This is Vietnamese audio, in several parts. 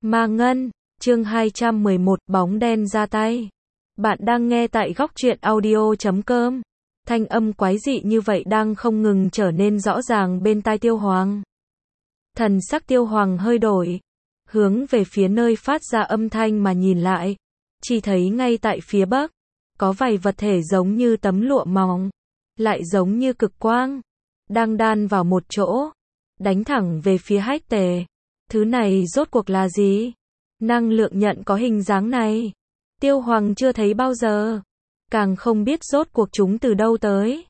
Ma Ngân, chương 211, bóng đen ra tay. Bạn đang nghe tại góc truyện audio.com. Thanh âm quái dị như vậy đang không ngừng trở nên rõ ràng bên tai Tiêu Hoàng. Thần sắc Tiêu Hoàng hơi đổi, hướng về phía nơi phát ra âm thanh mà nhìn lại, chỉ thấy ngay tại phía bắc, có vài vật thể giống như tấm lụa mỏng, lại giống như cực quang, đang đan vào một chỗ, đánh thẳng về phía Hách Tề. Thứ này rốt cuộc là gì? Năng lượng nhận có hình dáng này, Tiêu Hoàng chưa thấy bao giờ, càng không biết rốt cuộc chúng từ đâu tới.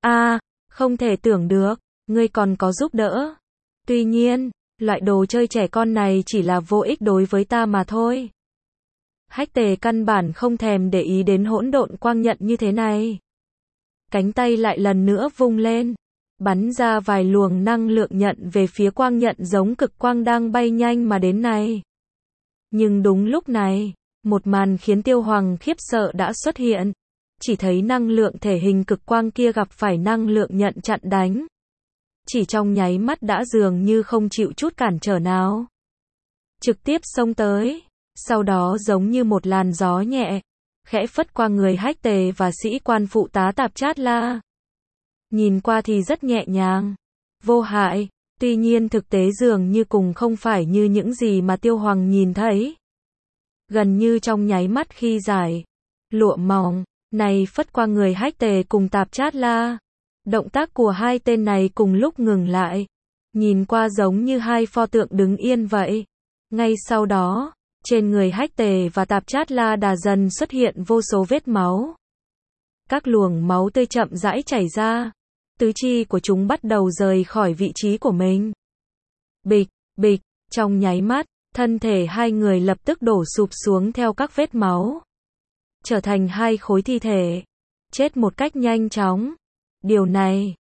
Không thể tưởng được, ngươi còn có giúp đỡ. Tuy nhiên, loại đồ chơi trẻ con này chỉ là vô ích đối với ta mà thôi. Hách Tề căn bản không thèm để ý đến hỗn độn quang nhận như thế này. Cánh tay lại lần nữa vung lên, bắn ra vài luồng năng lượng nhận về phía quang nhận giống cực quang đang bay nhanh mà đến này. Nhưng đúng lúc này, một màn khiến Tiêu Hoàng khiếp sợ đã xuất hiện. Chỉ thấy năng lượng thể hình cực quang kia gặp phải năng lượng nhận chặn đánh. Chỉ trong nháy mắt đã dường như không chịu chút cản trở nào. Trực tiếp xông tới, sau đó giống như một làn gió nhẹ, khẽ phất qua người Hách Tề và sĩ quan phụ tá Tạp Chát La. Nhìn qua thì rất nhẹ nhàng, vô hại, tuy nhiên thực tế dường như cùng không phải như những gì mà Tiêu Hoàng nhìn thấy. Gần như trong nháy mắt khi giải lụa mỏng này phất qua người Hách Tề cùng Tạp Chát La, động tác của hai tên này cùng lúc ngừng lại, nhìn qua giống như hai pho tượng đứng yên vậy. Ngay sau đó, trên người Hách Tề và Tạp Chát La đã dần xuất hiện vô số vết máu. Các luồng máu tươi chậm rãi chảy ra, tứ chi của chúng bắt đầu rời khỏi vị trí của mình. Bịch, bịch, trong nháy mắt, thân thể hai người lập tức đổ sụp xuống theo các vết máu, trở thành hai khối thi thể, chết một cách nhanh chóng. Điều này,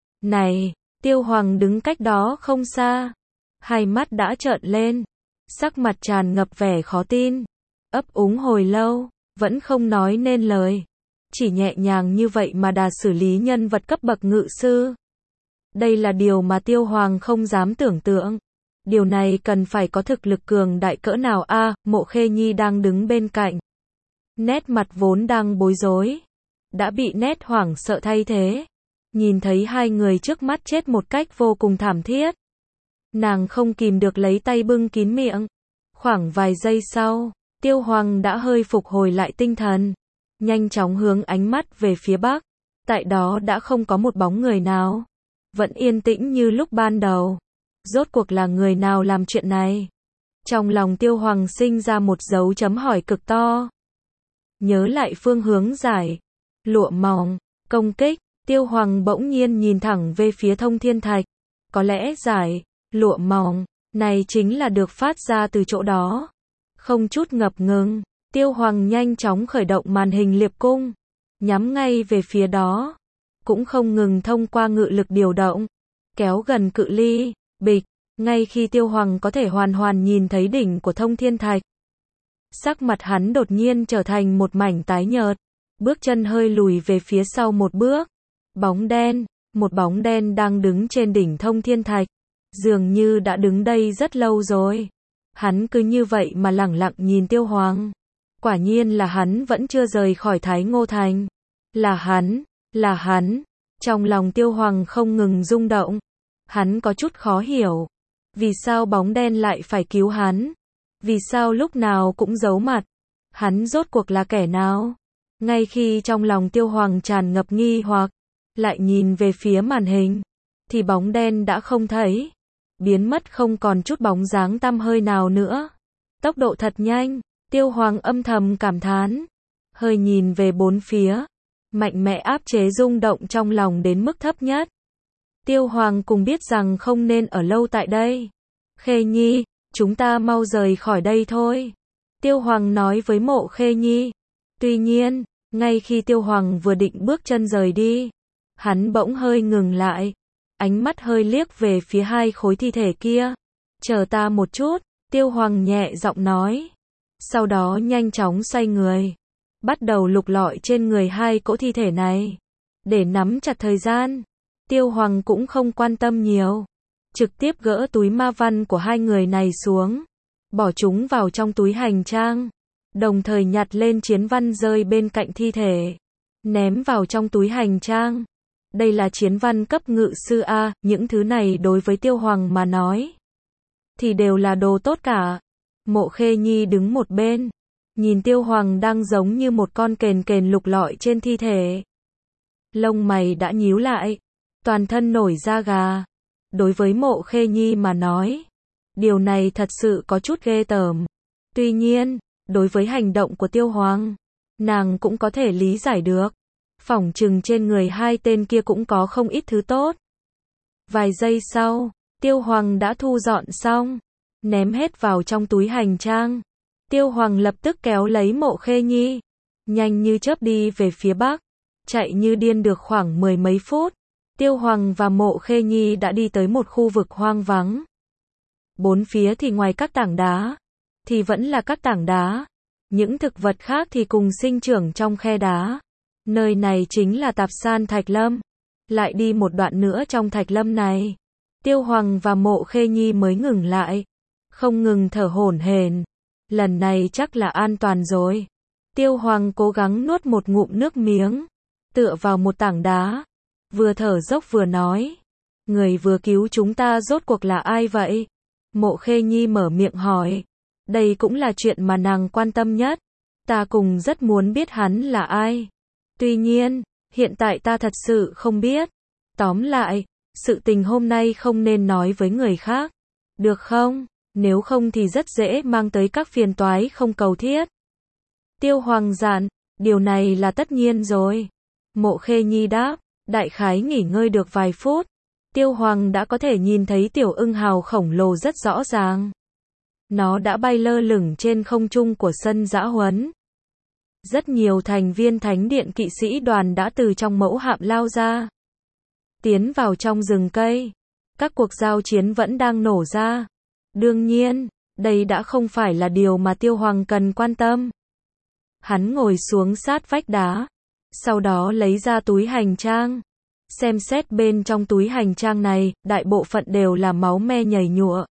Tiêu Hoàng đứng cách đó không xa, hai mắt đã trợn lên, sắc mặt tràn ngập vẻ khó tin, ấp úng hồi lâu, vẫn không nói nên lời. Chỉ nhẹ nhàng như vậy mà đã xử lý nhân vật cấp bậc ngự sư. Đây là điều mà Tiêu Hoàng không dám tưởng tượng. Điều này cần phải có thực lực cường đại cỡ nào a? Mộ Khê Nhi đang đứng bên cạnh. Nét mặt vốn đang bối rối, đã bị nét hoảng sợ thay thế. Nhìn thấy hai người trước mắt chết một cách vô cùng thảm thiết, nàng không kìm được lấy tay bưng kín miệng. Khoảng vài giây sau, Tiêu Hoàng đã hơi phục hồi lại tinh thần, nhanh chóng hướng ánh mắt về phía bắc. Tại đó đã không có một bóng người nào, vẫn yên tĩnh như lúc ban đầu. Rốt cuộc là người nào làm chuyện này? Trong lòng Tiêu Hoàng sinh ra một dấu chấm hỏi cực to. Nhớ lại phương hướng giải lụa mỏng công kích, Tiêu Hoàng bỗng nhiên nhìn thẳng về phía Thông Thiên Thạch. Có lẽ giải lụa mỏng này chính là được phát ra từ chỗ đó. Không chút ngập ngừng, Tiêu Hoàng nhanh chóng khởi động màn hình liệp cung, nhắm ngay về phía đó, cũng không ngừng thông qua ngự lực điều động, kéo gần cự ly. Bịch, ngay khi Tiêu Hoàng có thể hoàn toàn nhìn thấy đỉnh của Thông Thiên Thạch, sắc mặt hắn đột nhiên trở thành một mảnh tái nhợt, bước chân hơi lùi về phía sau một bước. Một bóng đen đang đứng trên đỉnh Thông Thiên Thạch, dường như đã đứng đây rất lâu rồi. Hắn cứ như vậy mà lẳng lặng nhìn Tiêu Hoàng. Quả nhiên là hắn vẫn chưa rời khỏi Thái Ngô Thành. Là hắn. Trong lòng Tiêu Hoàng không ngừng rung động. Hắn có chút khó hiểu. Vì sao bóng đen lại phải cứu hắn? Vì sao lúc nào cũng giấu mặt? Hắn rốt cuộc là kẻ nào? Ngay khi trong lòng Tiêu Hoàng tràn ngập nghi hoặc, lại nhìn về phía màn hình, thì bóng đen đã không thấy, biến mất không còn chút bóng dáng tăm hơi nào nữa. Tốc độ thật nhanh, Tiêu Hoàng âm thầm cảm thán, hơi nhìn về bốn phía, mạnh mẽ áp chế rung động trong lòng đến mức thấp nhất. Tiêu Hoàng cũng biết rằng không nên ở lâu tại đây. Khê Nhi, chúng ta mau rời khỏi đây thôi. Tiêu Hoàng nói với Mộ Khê Nhi. Tuy nhiên, ngay khi Tiêu Hoàng vừa định bước chân rời đi, hắn bỗng hơi ngừng lại, ánh mắt hơi liếc về phía hai khối thi thể kia. Chờ ta một chút, Tiêu Hoàng nhẹ giọng nói. Sau đó nhanh chóng xoay người, bắt đầu lục lọi trên người hai cỗ thi thể này. Để nắm chặt thời gian, Tiêu Hoàng cũng không quan tâm nhiều, trực tiếp gỡ túi ma văn của hai người này xuống, bỏ chúng vào trong túi hành trang, đồng thời nhặt lên chiến văn rơi bên cạnh thi thể, ném vào trong túi hành trang. Đây là chiến văn cấp ngự sư A, những thứ này đối với Tiêu Hoàng mà nói thì đều là đồ tốt cả. Mộ Khê Nhi đứng một bên, nhìn Tiêu Hoàng đang giống như một con kền kền lục lọi trên thi thể. Lông mày đã nhíu lại, toàn thân nổi da gà. Đối với Mộ Khê Nhi mà nói, điều này thật sự có chút ghê tởm. Tuy nhiên, đối với hành động của Tiêu Hoàng, nàng cũng có thể lý giải được. Phỏng chừng trên người hai tên kia cũng có không ít thứ tốt. Vài giây sau, Tiêu Hoàng đã thu dọn xong, ném hết vào trong túi hành trang. Tiêu Hoàng lập tức kéo lấy Mộ Khê Nhi, nhanh như chớp đi về phía bắc, chạy như điên được khoảng 10 mấy phút. Tiêu Hoàng và Mộ Khê Nhi đã đi tới một khu vực hoang vắng. Bốn phía thì ngoài các tảng đá, thì vẫn là các tảng đá. Những thực vật khác thì cùng sinh trưởng trong khe đá. Nơi này chính là Tạp San Thạch Lâm. Lại đi một đoạn nữa trong Thạch Lâm này, Tiêu Hoàng và Mộ Khê Nhi mới ngừng lại, không ngừng thở hổn hển. Lần này chắc là an toàn rồi. Tiêu Hoàng cố gắng nuốt một ngụm nước miếng, tựa vào một tảng đá, vừa thở dốc vừa nói, người vừa cứu chúng ta rốt cuộc là ai vậy? Mộ Khê Nhi mở miệng hỏi, đây cũng là chuyện mà nàng quan tâm nhất. Ta cùng rất muốn biết hắn là ai. Tuy nhiên, hiện tại ta thật sự không biết. Tóm lại, sự tình hôm nay không nên nói với người khác, được không? Nếu không thì rất dễ mang tới các phiền toái không cầu thiết. Tiêu Hoàng dặn, điều này là tất nhiên rồi. Mộ Khê Nhi đáp, đại khái nghỉ ngơi được vài phút. Tiêu Hoàng đã có thể nhìn thấy tiểu ưng hào khổng lồ rất rõ ràng. Nó đã bay lơ lửng trên không trung của sân dã huấn. Rất nhiều thành viên thánh điện kỵ sĩ đoàn đã từ trong mẫu hạm lao ra, tiến vào trong rừng cây. Các cuộc giao chiến vẫn đang nổ ra. Đương nhiên, đây đã không phải là điều mà Tiêu Hoàng cần quan tâm. Hắn ngồi xuống sát vách đá, sau đó lấy ra túi hành trang. Xem xét bên trong túi hành trang này, đại bộ phận đều là máu me nhầy nhụa.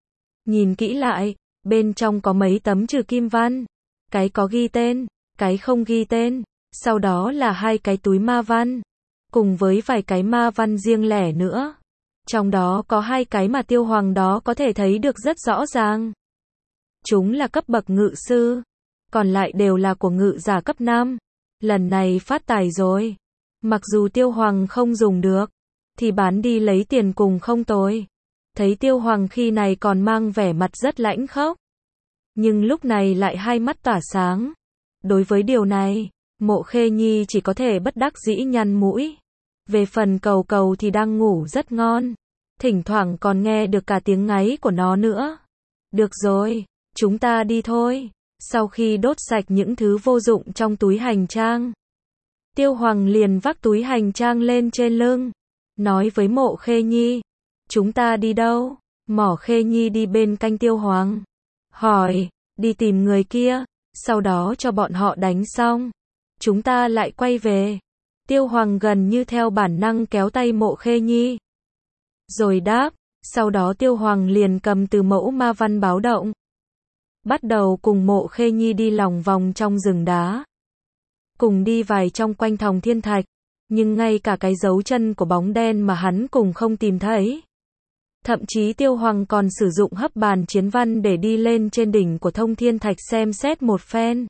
Nhìn kỹ lại, bên trong có mấy tấm trừ kim văn, cái có ghi tên, cái không ghi tên, sau đó là hai cái túi ma văn, cùng với vài cái ma văn riêng lẻ nữa. Trong đó có hai cái mà Tiêu Hoàng đó có thể thấy được rất rõ ràng. Chúng là cấp bậc ngự sư, còn lại đều là của ngự giả cấp 5. Lần này phát tài rồi. Mặc dù Tiêu Hoàng không dùng được, thì bán đi lấy tiền cùng không tồi. Thấy Tiêu Hoàng khi này còn mang vẻ mặt rất lãnh khốc, nhưng lúc này lại hai mắt tỏa sáng. Đối với điều này, Mộ Khê Nhi chỉ có thể bất đắc dĩ nhăn mũi. Về phần cầu cầu thì đang ngủ rất ngon, thỉnh thoảng còn nghe được cả tiếng ngáy của nó nữa. Được rồi, chúng ta đi thôi. Sau khi đốt sạch những thứ vô dụng trong túi hành trang, Tiêu Hoàng liền vác túi hành trang lên trên lưng, nói với Mộ Khê Nhi, chúng ta đi đâu? Mộ Khê Nhi đi bên cạnh Tiêu Hoàng, hỏi, đi tìm người kia, sau đó cho bọn họ đánh xong, chúng ta lại quay về. Tiêu Hoàng gần như theo bản năng kéo tay Mộ Khê Nhi, rồi đáp. Sau đó Tiêu Hoàng liền cầm từ mẫu ma văn báo động, bắt đầu cùng Mộ Khê Nhi đi lòng vòng trong rừng đá. Cùng đi vài trong quanh Thòng Thiên Thạch, nhưng ngay cả cái dấu chân của bóng đen mà hắn cùng không tìm thấy. Thậm chí Tiêu Hoàng còn sử dụng hấp bàn chiến văn để đi lên trên đỉnh của Thông Thiên Thạch xem xét một phen.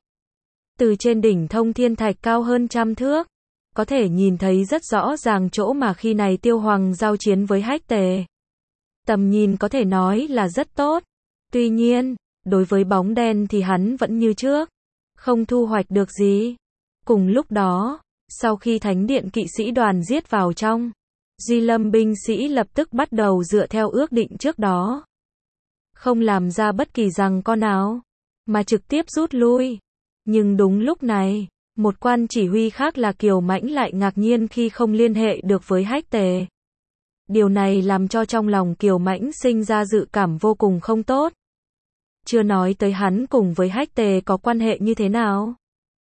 Từ trên đỉnh Thông Thiên Thạch cao hơn 100 thước, có thể nhìn thấy rất rõ ràng chỗ mà khi này Tiêu Hoàng giao chiến với Hách Tề. Tầm nhìn có thể nói là rất tốt. Tuy nhiên, đối với bóng đen thì hắn vẫn như trước, không thu hoạch được gì. Cùng lúc đó, sau khi thánh điện kỵ sĩ đoàn giết vào trong, Duy Lâm binh sĩ lập tức bắt đầu dựa theo ước định trước đó, không làm ra bất kỳ giằng co nào, mà trực tiếp rút lui. Nhưng đúng lúc này, một quan chỉ huy khác là Kiều Mãnh lại ngạc nhiên khi không liên hệ được với Hách Tề. Điều này làm cho trong lòng Kiều Mãnh sinh ra dự cảm vô cùng không tốt. Chưa nói tới hắn cùng với Hách Tề có quan hệ như thế nào.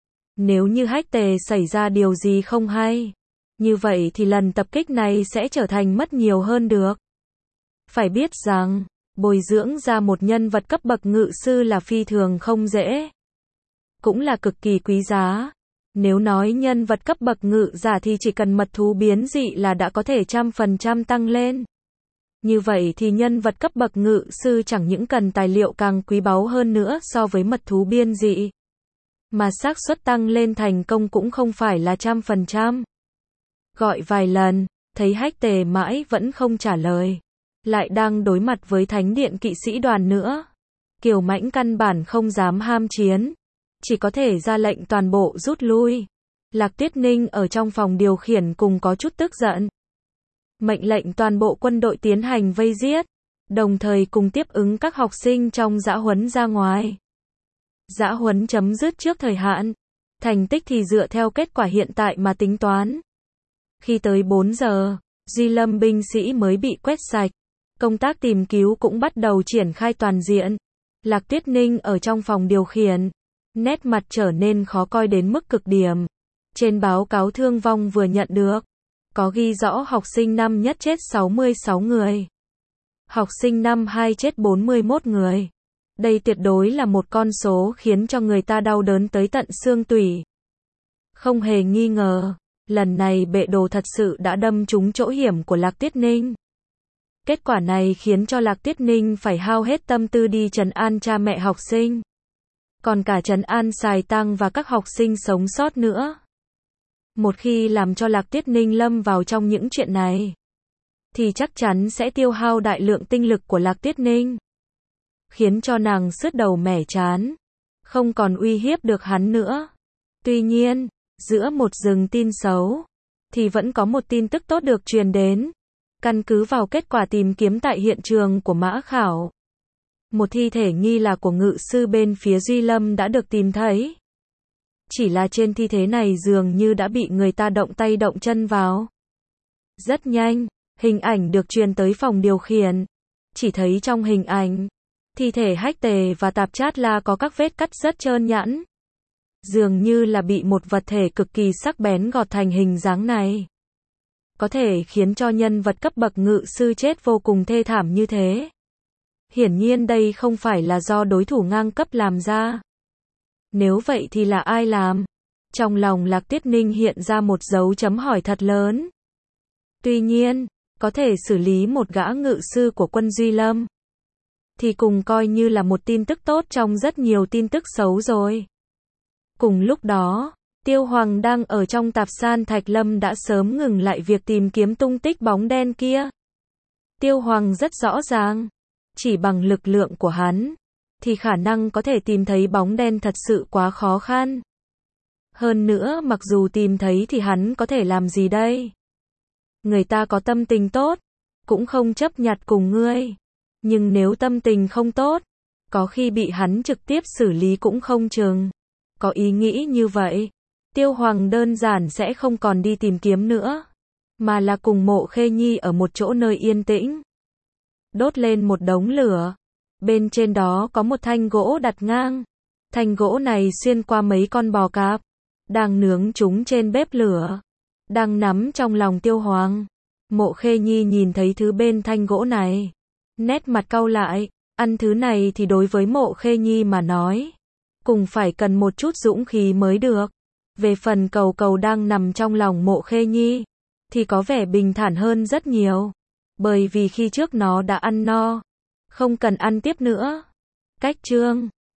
Nếu như Hách Tề xảy ra điều gì không hay, như vậy thì lần tập kích này sẽ trở thành mất nhiều hơn được. Phải biết rằng, Bồi dưỡng ra một nhân vật cấp bậc ngự sư là phi thường không dễ. Cũng là cực kỳ quý giá. Nếu nói nhân vật cấp bậc ngự giả thì chỉ cần mật thú biến dị là đã có thể 100% tăng lên. Như vậy thì nhân vật cấp bậc ngự sư chẳng những cần tài liệu càng quý báu hơn nữa so với mật thú biến dị. Mà xác suất tăng lên thành công cũng không phải là 100%. Gọi vài lần, thấy Hách Tề mãi vẫn không trả lời. Lại đang đối mặt với Thánh điện kỵ sĩ đoàn nữa. Kiều Mãnh căn bản không dám ham chiến. Chỉ có thể ra lệnh toàn bộ rút lui. Lạc Tuyết Ninh ở trong phòng điều khiển cùng có chút tức giận. Mệnh lệnh toàn bộ quân đội tiến hành vây giết. Đồng thời cùng tiếp ứng các học sinh trong dã huấn ra ngoài. Dã huấn chấm dứt trước thời hạn. Thành tích thì dựa theo kết quả hiện tại mà tính toán. Khi tới 4 giờ, Duy Lâm binh sĩ mới bị quét sạch. Công tác tìm cứu cũng bắt đầu triển khai toàn diện. Lạc Tuyết Ninh ở trong phòng điều khiển. Nét mặt trở nên khó coi đến mức cực điểm. Trên báo cáo thương vong vừa nhận được, có ghi rõ học sinh năm nhất chết 66 người. Học sinh năm 2 chết 41 người. Đây tuyệt đối là một con số khiến cho người ta đau đớn tới tận xương tủy. Không hề nghi ngờ, lần này bệ đồ thật sự đã đâm trúng chỗ hiểm của Lạc Tuyết Ninh. Kết quả này khiến cho Lạc Tuyết Ninh phải hao hết tâm tư đi trấn an cha mẹ học sinh. Còn cả trấn an Sài Tăng và các học sinh sống sót nữa. Một khi làm cho Lạc Tuyết Ninh lâm vào trong những chuyện này, thì chắc chắn sẽ tiêu hao đại lượng tinh lực của Lạc Tuyết Ninh. Khiến cho nàng sứt đầu mẻ chán. Không còn uy hiếp được hắn nữa. Tuy nhiên, giữa một rừng tin xấu, thì vẫn có một tin tức tốt được truyền đến. Căn cứ vào kết quả tìm kiếm tại hiện trường của Mã Khảo, một thi thể nghi là của ngự sư bên phía Duy Lâm đã được tìm thấy. Chỉ là trên thi thể này dường như đã bị người ta động tay động chân vào. Rất nhanh, hình ảnh được truyền tới phòng điều khiển. Chỉ thấy trong hình ảnh, thi thể Hách Tề và Tạp Chát La có các vết cắt rất trơn nhẵn. Dường như là bị một vật thể cực kỳ sắc bén gọt thành hình dáng này. Có thể khiến cho nhân vật cấp bậc ngự sư chết vô cùng thê thảm như thế. Hiển nhiên đây không phải là do đối thủ ngang cấp làm ra. Nếu vậy thì là ai làm? Trong lòng Lạc Tuyết Ninh hiện ra một dấu chấm hỏi thật lớn. Tuy nhiên, có thể xử lý một gã ngự sư của quân Duy Lâm, thì cùng coi như là một tin tức tốt trong rất nhiều tin tức xấu rồi. Cùng lúc đó, Tiêu Hoàng đang ở trong tạp san Thạch Lâm đã sớm ngừng lại việc tìm kiếm tung tích bóng đen kia. Tiêu Hoàng rất rõ ràng, chỉ bằng lực lượng của hắn, thì khả năng có thể tìm thấy bóng đen thật sự quá khó khăn. Hơn nữa mặc dù tìm thấy thì hắn có thể làm gì đây? Người ta có tâm tình tốt, cũng không chấp nhặt cùng ngươi. Nhưng nếu tâm tình không tốt, có khi bị hắn trực tiếp xử lý cũng không chừng. Có ý nghĩ như vậy, Tiêu Hoàng đơn giản sẽ không còn đi tìm kiếm nữa, mà là cùng Mộ Khê Nhi ở một chỗ nơi yên tĩnh. Đốt lên một đống lửa. Bên trên đó có một thanh gỗ đặt ngang. Thanh gỗ này xuyên qua mấy con bò cạp, đang nướng chúng trên bếp lửa, đang nắm trong lòng Tiêu Hoàng. Mộ Khê Nhi nhìn thấy thứ bên thanh gỗ này, nét mặt cau lại. Ăn thứ này thì đối với Mộ Khê Nhi mà nói, cùng phải cần một chút dũng khí mới được. Về phần cầu cầu đang nằm trong lòng Mộ Khê Nhi, thì có vẻ bình thản hơn rất nhiều. Bởi vì khi trước nó đã ăn no, không cần ăn tiếp nữa. Cách chương